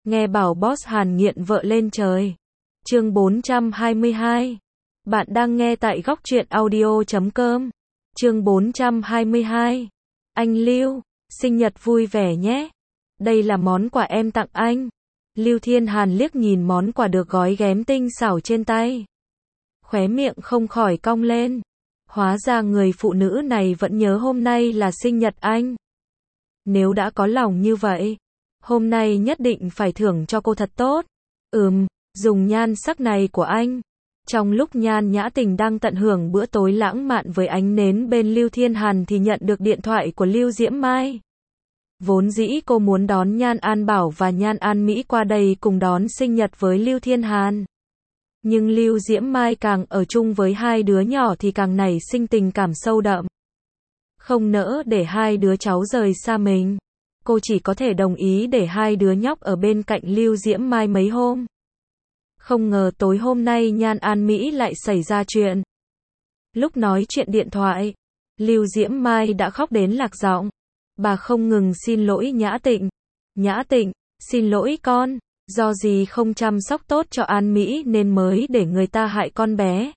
Nghe bảo boss Hàn nghiện vợ lên trời. Chương 422. Bạn đang nghe tại góc truyện audio.com. Chương 422. Anh Lưu, sinh nhật vui vẻ nhé. Đây là món quà em tặng anh. Lưu Thiên Hàn liếc nhìn món quà được gói ghém tinh xảo trên tay. Khóe miệng không khỏi cong lên. Hóa ra người phụ nữ này vẫn nhớ hôm nay là sinh nhật anh. Nếu đã có lòng như vậy, hôm nay nhất định phải thưởng cho cô thật tốt. Dùng nhan sắc này của anh. Trong lúc Nhan Nhã Tình đang tận hưởng bữa tối lãng mạn với ánh nến bên Lưu Thiên Hàn thì nhận được điện thoại của Lưu Diễm Mai. Vốn dĩ cô muốn đón Nhan An Bảo và Nhan An Mỹ qua đây cùng đón sinh nhật với Lưu Thiên Hàn. Nhưng Lưu Diễm Mai càng ở chung với hai đứa nhỏ thì càng nảy sinh tình cảm sâu đậm. Không nỡ để hai đứa cháu rời xa mình. Cô chỉ có thể đồng ý để hai đứa nhóc ở bên cạnh Lưu Diễm Mai mấy hôm. Không ngờ tối hôm nay Nhan An Mỹ lại xảy ra chuyện. Lúc nói chuyện điện thoại, Lưu Diễm Mai đã khóc đến lạc giọng. Bà không ngừng xin lỗi Nhã Tịnh. Nhã Tịnh, xin lỗi con, do gì không chăm sóc tốt cho An Mỹ nên mới để người ta hại con bé.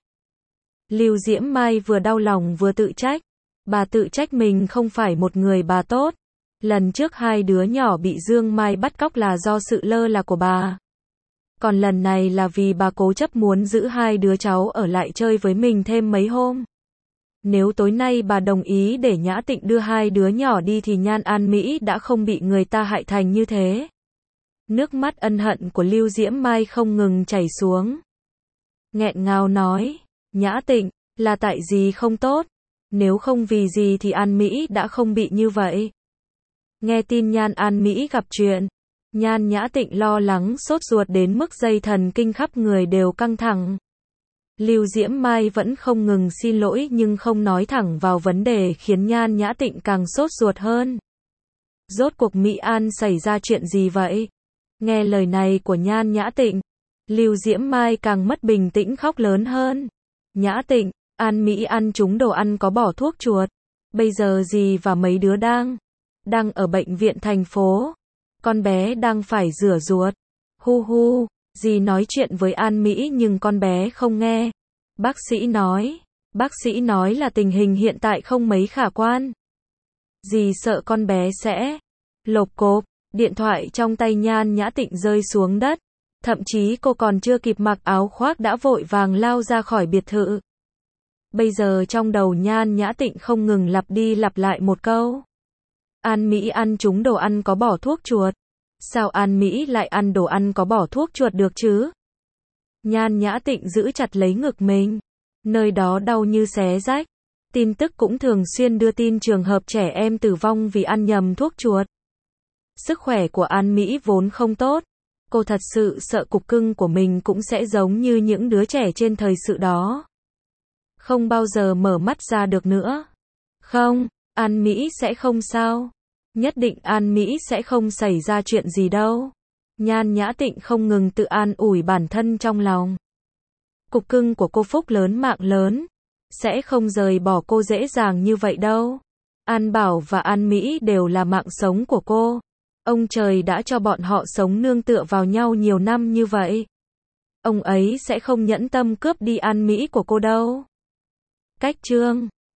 Lưu Diễm Mai vừa đau lòng vừa tự trách. Bà tự trách mình không phải một người bà tốt. Lần trước hai đứa nhỏ bị Dương Mai bắt cóc là do sự lơ là của bà. Còn lần này là vì bà cố chấp muốn giữ hai đứa cháu ở lại chơi với mình thêm mấy hôm. Nếu tối nay bà đồng ý để Nhã Tịnh đưa hai đứa nhỏ đi thì Nhan An Mỹ đã không bị người ta hại thành như thế. Nước mắt ân hận của Lưu Diễm Mai không ngừng chảy xuống. Nghẹn ngào nói, Nhã Tịnh, là tại gì không tốt? Nếu không vì gì thì An Mỹ đã không bị như vậy. Nghe tin Nhan An Mỹ gặp chuyện, Nhan Nhã Tịnh lo lắng sốt ruột đến mức dây thần kinh khắp người đều căng thẳng. Lưu Diễm Mai vẫn không ngừng xin lỗi nhưng không nói thẳng vào vấn đề khiến Nhan Nhã Tịnh càng sốt ruột hơn. Rốt cuộc Mỹ An xảy ra chuyện gì vậy? Nghe lời này của Nhan Nhã Tịnh, Lưu Diễm Mai càng mất bình tĩnh khóc lớn hơn. Nhã Tịnh, An Mỹ ăn trúng đồ ăn có bỏ thuốc chuột. Bây giờ dì và mấy đứa đang ở bệnh viện thành phố. Con bé đang phải rửa ruột. Hu, dì nói chuyện với An Mỹ nhưng con bé không nghe. Bác sĩ nói là tình hình hiện tại không mấy khả quan. Dì sợ con bé sẽ lộp cộp. Điện thoại trong tay Nhan Nhã Tịnh rơi xuống đất. Thậm chí cô còn chưa kịp mặc áo khoác đã vội vàng lao ra khỏi biệt thự. Bây giờ trong đầu Nhan Nhã Tịnh không ngừng lặp đi lặp lại một câu. An Mỹ ăn trúng đồ ăn có bỏ thuốc chuột. Sao An Mỹ lại ăn đồ ăn có bỏ thuốc chuột được chứ? Nhan Nhã Tịnh giữ chặt lấy ngực mình. Nơi đó đau như xé rách. Tin tức cũng thường xuyên đưa tin trường hợp trẻ em tử vong vì ăn nhầm thuốc chuột. Sức khỏe của An Mỹ vốn không tốt. Cô thật sự sợ cục cưng của mình cũng sẽ giống như những đứa trẻ trên thời sự đó. Không bao giờ mở mắt ra được nữa. Không, An Mỹ sẽ không sao. Nhất định An Mỹ sẽ không xảy ra chuyện gì đâu. Nhan Nhã Tịnh không ngừng tự an ủi bản thân trong lòng. Cục cưng của cô phúc lớn mạng lớn. Sẽ không rời bỏ cô dễ dàng như vậy đâu. An Bảo và An Mỹ đều là mạng sống của cô. Ông trời đã cho bọn họ sống nương tựa vào nhau nhiều năm như vậy. Ông ấy sẽ không nhẫn tâm cướp đi An Mỹ của cô đâu. Cách chương